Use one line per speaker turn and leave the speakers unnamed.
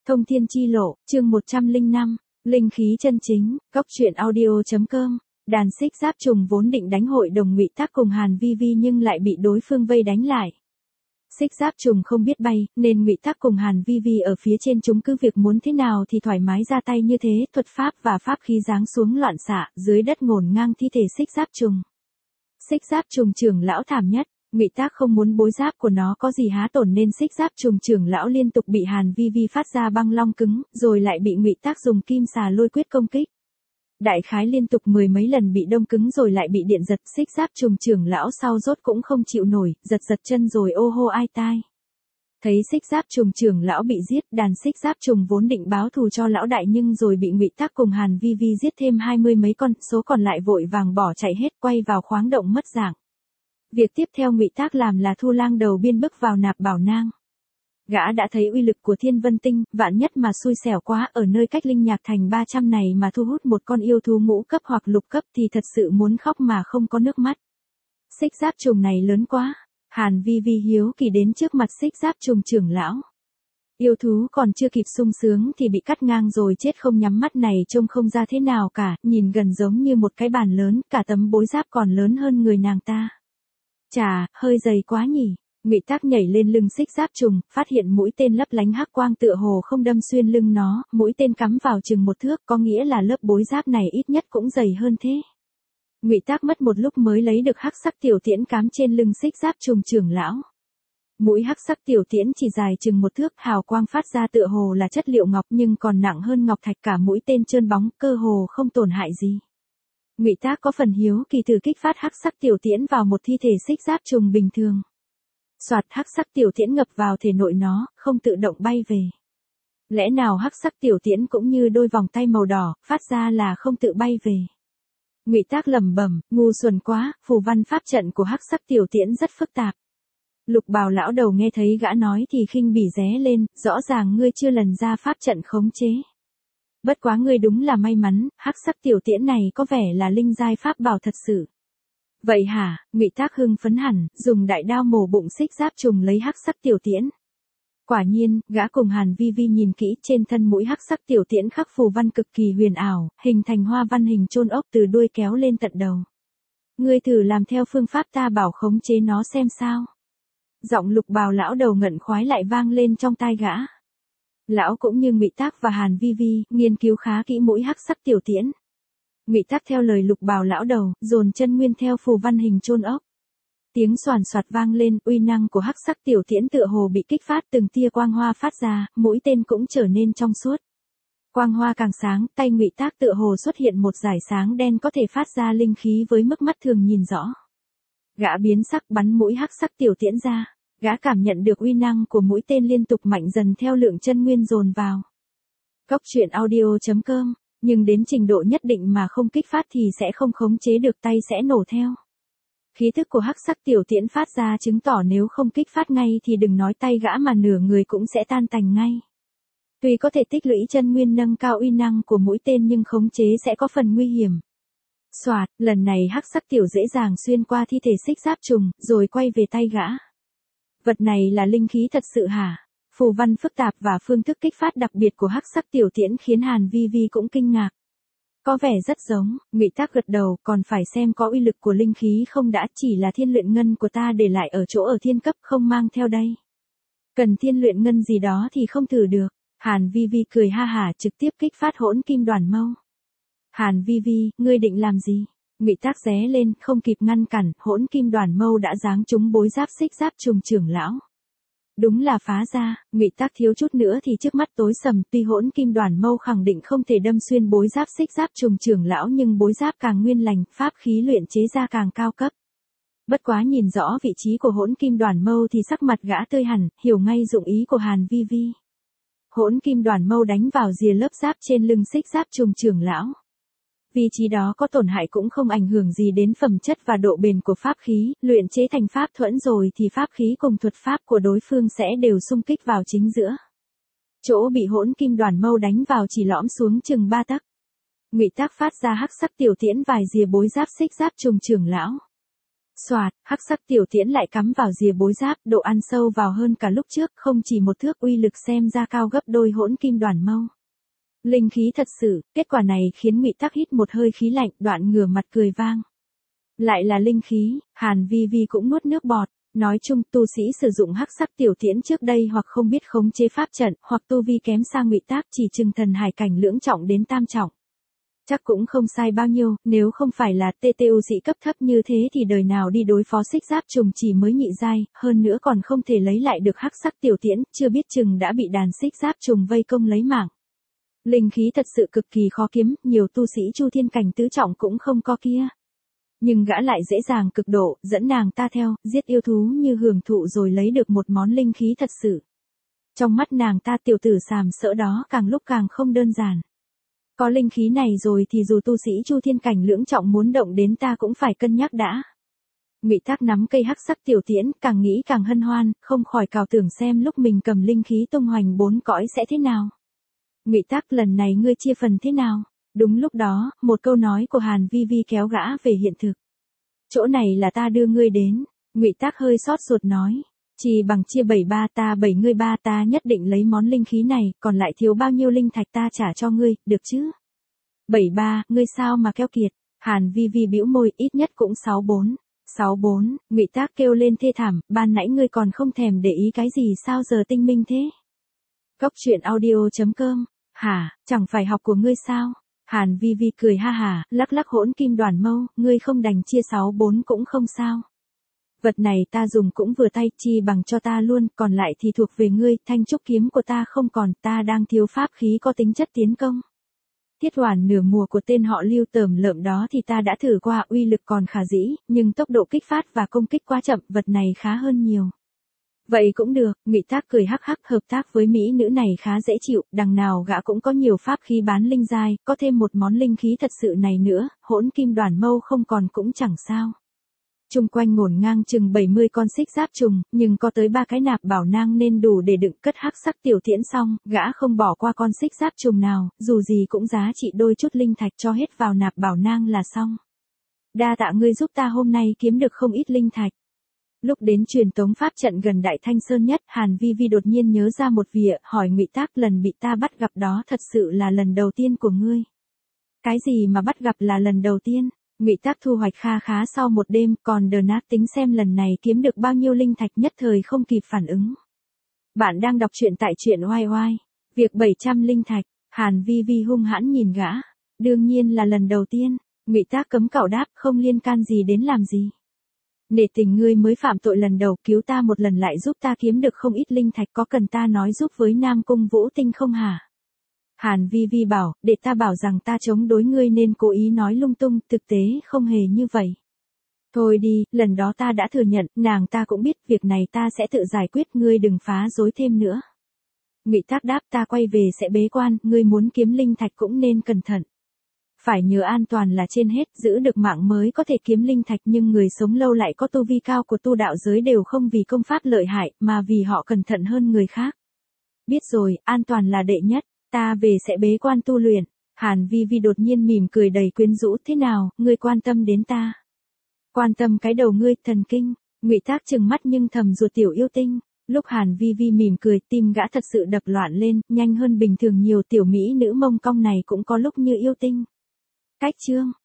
Thông thiên chi lộ, chương 105, linh khí chân chính, cóc truyện audio.com. Đàn xích giáp trùng vốn định đánh hội đồng Ngụy Tác cùng Hàn Vi Vi nhưng lại bị đối phương vây đánh lại. Xích giáp trùng không biết bay, nên Ngụy Tác cùng Hàn Vi Vi ở phía trên chúng cứ việc muốn thế nào thì thoải mái ra tay như thế, thuật pháp và pháp khí giáng xuống loạn xạ, dưới đất ngổn ngang thi thể xích giáp trùng. Xích giáp trùng trưởng lão thảm nhất. Ngụy Tác không muốn bối giáp của nó có gì há tổn nên xích giáp trùng trưởng lão liên tục bị Hàn Vi Vi phát ra băng long cứng, rồi lại bị Ngụy Tác dùng kim xà lôi quyết công kích. Đại khái liên tục mười mấy lần bị đông cứng rồi lại bị điện giật, xích giáp trùng trưởng lão sau rốt cũng không chịu nổi, giật chân rồi ô hô ai tai. Thấy xích giáp trùng trưởng lão bị giết, đàn xích giáp trùng vốn định báo thù cho lão đại nhưng rồi bị Ngụy Tác cùng Hàn Vi Vi giết thêm 20 mấy con, số còn lại vội vàng bỏ chạy hết, quay vào khoáng động mất dạng. Việc tiếp theo Ngụy Tác làm là thu lang đầu biên bước vào nạp bảo nang. Gã đã thấy uy lực của Thiên Vân Tinh, vạn nhất mà xui xẻo quá ở nơi cách Linh Nhạc Thành 300 này mà thu hút một con yêu thú ngũ cấp hoặc lục cấp thì thật sự muốn khóc mà không có nước mắt. Xích giáp trùng này lớn quá. Hàn Vi Vi hiếu kỳ đến trước mặt xích giáp trùng trưởng lão. Yêu thú còn chưa kịp sung sướng thì bị cắt ngang rồi chết không nhắm mắt này trông không ra thế nào cả, nhìn gần giống như một cái bàn lớn, cả tấm bối giáp còn lớn hơn người nàng ta. Chà, hơi dày quá nhỉ. Ngụy Tác nhảy lên lưng xích giáp trùng, phát hiện mũi tên lấp lánh hắc quang tựa hồ không đâm xuyên lưng nó, mũi tên cắm vào chừng 1 thước, có nghĩa là lớp bối giáp này ít nhất cũng dày hơn thế. Ngụy Tác mất một lúc mới lấy được hắc sắc tiểu tiễn cắm trên lưng xích giáp trùng trưởng lão. Mũi hắc sắc tiểu tiễn chỉ dài chừng 1 thước, hào quang phát ra tựa hồ là chất liệu ngọc nhưng còn nặng hơn ngọc thạch, cả mũi tên trơn bóng, cơ hồ không tổn hại gì. Ngụy Tác có phần hiếu kỳ thử kích phát hắc sắc tiểu tiễn vào một thi thể xích giáp trùng bình thường. Soạt, hắc sắc tiểu tiễn ngập vào thể nội nó, không tự động bay về. Lẽ nào hắc sắc tiểu tiễn cũng như đôi vòng tay màu đỏ, phát ra là không tự bay về. Ngụy Tác lẩm bẩm, ngu xuẩn quá, phù văn pháp trận của hắc sắc tiểu tiễn rất phức tạp. Lục Bào lão đầu nghe thấy gã nói thì khinh bỉ ré lên, rõ ràng ngươi chưa lần ra pháp trận khống chế. Bất quá ngươi đúng là may mắn, hắc sắc tiểu tiễn này có vẻ là linh giai pháp bảo thật sự. Vậy hả? Ngụy Tác hưng phấn hẳn, dùng đại đao mổ bụng xích giáp trùng lấy hắc sắc tiểu tiễn. Quả nhiên, gã cùng Hàn Vi Vi nhìn kỹ, trên thân mũi hắc sắc tiểu tiễn khắc phù văn cực kỳ huyền ảo, hình thành hoa văn hình chôn ốc từ đuôi kéo lên tận đầu. Ngươi thử làm theo phương pháp ta bảo khống chế nó xem sao. Giọng Lục Bào lão đầu ngẩn khoái lại vang lên trong tai gã. Lão cũng như Ngụy Tác và Hàn Vi Vi, nghiên cứu khá kỹ mũi hắc sắc tiểu tiễn. Ngụy Tác theo lời Lục Bào lão đầu, dồn chân nguyên theo phù văn hình chôn ốc. Tiếng xoàn xoạt vang lên, uy năng của hắc sắc tiểu tiễn tựa hồ bị kích phát, từng tia quang hoa phát ra, mũi tên cũng trở nên trong suốt. Quang hoa càng sáng, tay Ngụy Tác tựa hồ xuất hiện một dải sáng đen có thể phát ra linh khí với mức mắt thường nhìn rõ. Gã biến sắc bắn mũi hắc sắc tiểu tiễn ra. Gã cảm nhận được uy năng của mũi tên liên tục mạnh dần theo lượng chân nguyên dồn vào. Cóc truyện audio.com, nhưng đến trình độ nhất định mà không kích phát thì sẽ không khống chế được, tay sẽ nổ theo. Khí thức của hắc sắc tiểu tiễn phát ra chứng tỏ nếu không kích phát ngay thì đừng nói tay gã mà nửa người cũng sẽ tan tành ngay. Tuy có thể tích lũy chân nguyên nâng cao uy năng của mũi tên nhưng khống chế sẽ có phần nguy hiểm. Soạt, lần này hắc sắc tiểu dễ dàng xuyên qua thi thể xích giáp trùng, rồi quay về tay gã. Vật này là linh khí thật sự hả? Phù văn phức tạp và phương thức kích phát đặc biệt của hắc sắc tiểu tiễn khiến Hàn Vi Vi cũng kinh ngạc. Có vẻ rất giống. Ngụy Tác gật đầu, còn phải xem có uy lực của linh khí không đã, chỉ là thiên luyện ngân của ta để lại ở chỗ ở thiên cấp không mang theo đây. Cần thiên luyện ngân gì đó thì không thử được. Hàn Vi Vi cười ha hả trực tiếp kích phát hỗn kim đoàn mâu. Hàn Vi Vi, ngươi định làm gì? Ngụy Tác ré lên, không kịp ngăn cản, hỗn kim đoàn mâu đã giáng trúng bối giáp xích giáp trùng trưởng lão. Đúng là phá ra, Ngụy Tác thiếu chút nữa thì trước mắt tối sầm, tuy hỗn kim đoàn mâu khẳng định không thể đâm xuyên bối giáp xích giáp trùng trưởng lão nhưng bối giáp càng nguyên lành, pháp khí luyện chế ra càng cao cấp. Bất quá nhìn rõ vị trí của hỗn kim đoàn mâu thì sắc mặt gã tươi hẳn, hiểu ngay dụng ý của Hàn Vi Vi. Hỗn kim đoàn mâu đánh vào rìa lớp giáp trên lưng xích giáp trùng trưởng lão. Vị trí đó có tổn hại cũng không ảnh hưởng gì đến phẩm chất và độ bền của pháp khí, luyện chế thành pháp thuẫn rồi thì pháp khí cùng thuật pháp của đối phương sẽ đều xung kích vào chính giữa. Chỗ bị hỗn kim đoàn mâu đánh vào chỉ lõm xuống chừng 3 tấc. Ngụy Tác phát ra hắc sắc tiểu tiễn vài rìa bối giáp xích giáp trùng trưởng lão. Soạt, hắc sắc tiểu tiễn lại cắm vào rìa bối giáp, độ ăn sâu vào hơn cả lúc trước, không chỉ một thước, uy lực xem ra cao gấp đôi hỗn kim đoàn mâu. Linh khí thật sự, kết quả này khiến Ngụy Tắc hít một hơi khí lạnh, đoạn ngửa mặt cười vang. Lại là linh khí, Hàn Vi Vi cũng nuốt nước bọt. Nói chung, tu sĩ sử dụng hắc sắc tiểu tiễn trước đây hoặc không biết khống chế pháp trận, hoặc tu vi kém xa Ngụy Tắc, chỉ chừng thần hải cảnh lưỡng trọng đến tam trọng. Chắc cũng không sai bao nhiêu, nếu không phải là TTU sĩ cấp thấp như thế thì đời nào đi đối phó xích giáp trùng chỉ mới nhị giai, hơn nữa còn không thể lấy lại được hắc sắc tiểu tiễn, chưa biết chừng đã bị đàn xích giáp trùng vây công lấy mạng. Linh khí thật sự cực kỳ khó kiếm, nhiều tu sĩ Chu Thiên cảnh tứ trọng cũng không có kia. Nhưng gã lại dễ dàng cực độ, dẫn nàng ta theo, giết yêu thú như hưởng thụ rồi lấy được một món linh khí thật sự. Trong mắt nàng ta tiểu tử sàm sỡ đó càng lúc càng không đơn giản. Có linh khí này rồi thì dù tu sĩ Chu Thiên cảnh lưỡng trọng muốn động đến ta cũng phải cân nhắc đã. Ngụy Tắc nắm cây hắc sắc tiểu tiễn, càng nghĩ càng hân hoan, không khỏi cào tưởng xem lúc mình cầm linh khí tung hoành bốn cõi sẽ thế nào. Ngụy Tắc, lần này ngươi chia phần thế nào? Đúng lúc đó, một câu nói của Hàn Vi Vi kéo gã về hiện thực. Chỗ này là ta đưa ngươi đến. Ngụy Tắc hơi xót ruột nói. Chỉ bằng chia 7-3 ta 7 ngươi 3 ta nhất định lấy món linh khí này, còn lại thiếu bao nhiêu linh thạch ta trả cho ngươi, được chứ? 7-3, ngươi sao mà keo kiệt? Hàn Vi Vi bĩu môi, ít nhất cũng 6-4. 6-4, Ngụy Tắc kêu lên thê thảm, ban nãy ngươi còn không thèm để ý cái gì sao giờ tinh minh thế? Cốc truyện audio.com, hả, chẳng phải học của ngươi sao? Hàn Vi Vi cười ha hả, lắc lắc hỗn kim đoàn mâu, ngươi không đành chia 6-4 cũng không sao. Vật này ta dùng cũng vừa tay, chi bằng cho ta luôn, còn lại thì thuộc về ngươi, thanh trúc kiếm của ta không còn, ta đang thiếu pháp khí có tính chất tiến công. Thiết hoàn nửa mùa của tên họ Lưu tởm lợm đó thì ta đã thử qua, uy lực còn khả dĩ, nhưng tốc độ kích phát và công kích quá chậm, vật này khá hơn nhiều. Vậy cũng được, Ngụy Tắc cười hắc hắc, hợp tác với mỹ nữ này khá dễ chịu, đằng nào gã cũng có nhiều pháp khí bán linh giai, có thêm một món linh khí thật sự này nữa, hỗn kim đoàn mâu không còn cũng chẳng sao. Chung quanh ngổn ngang chừng 70 con xích giáp trùng, nhưng có tới 3 cái nạp bảo nang nên đủ để đựng cất hắc sắc tiểu tiễn xong, gã không bỏ qua con xích giáp trùng nào, dù gì cũng giá trị đôi chút linh thạch cho hết vào nạp bảo nang là xong. Đa tạ ngươi giúp ta hôm nay kiếm được không ít linh thạch. Lúc đến truyền tống pháp trận gần Đại Thanh Sơn nhất, Hàn Vi Vi đột nhiên nhớ ra một việc, hỏi Ngụy Tắc, lần bị ta bắt gặp đó thật sự là lần đầu tiên của ngươi. Cái gì mà bắt gặp là lần đầu tiên? Ngụy Tắc thu hoạch kha khá sau một đêm, còn đờ nát tính xem lần này kiếm được bao nhiêu linh thạch, nhất thời không kịp phản ứng. Bạn đang đọc truyện tại truyện oai oai. Việc 700 linh thạch, Hàn Vi Vi hung hãn nhìn gã. Đương nhiên là lần đầu tiên. Ngụy Tắc cấm cạo đáp, không liên can gì đến làm gì. Nể tình ngươi mới phạm tội lần đầu, cứu ta một lần lại giúp ta kiếm được không ít linh thạch, có cần ta nói giúp với Nam Cung Vũ Tinh không hả? Hàn Vi Vi bảo, để ta bảo rằng ta chống đối ngươi nên cố ý nói lung tung, thực tế không hề như vậy. Thôi đi, lần đó ta đã thừa nhận, nàng ta cũng biết, việc này ta sẽ tự giải quyết, ngươi đừng phá rối thêm nữa. Ngụy Tắc đáp, ta quay về sẽ bế quan, ngươi muốn kiếm linh thạch cũng nên cẩn thận. Phải nhớ an toàn là trên hết, giữ được mạng mới có thể kiếm linh thạch, nhưng người sống lâu lại có tu vi cao của tu đạo giới đều không vì công pháp lợi hại, mà vì họ cẩn thận hơn người khác. Biết rồi, an toàn là đệ nhất, ta về sẽ bế quan tu luyện. Hàn Vi Vi đột nhiên mỉm cười đầy quyến rũ, thế nào, ngươi quan tâm đến ta? Quan tâm cái đầu ngươi, thần kinh. Ngụy Tắc trừng mắt nhưng thầm ruột tiểu yêu tinh. Lúc Hàn Vi Vi mỉm cười, tim gã thật sự đập loạn lên, nhanh hơn bình thường nhiều, tiểu mỹ nữ mông cong này cũng có lúc như yêu tinh. Cách chương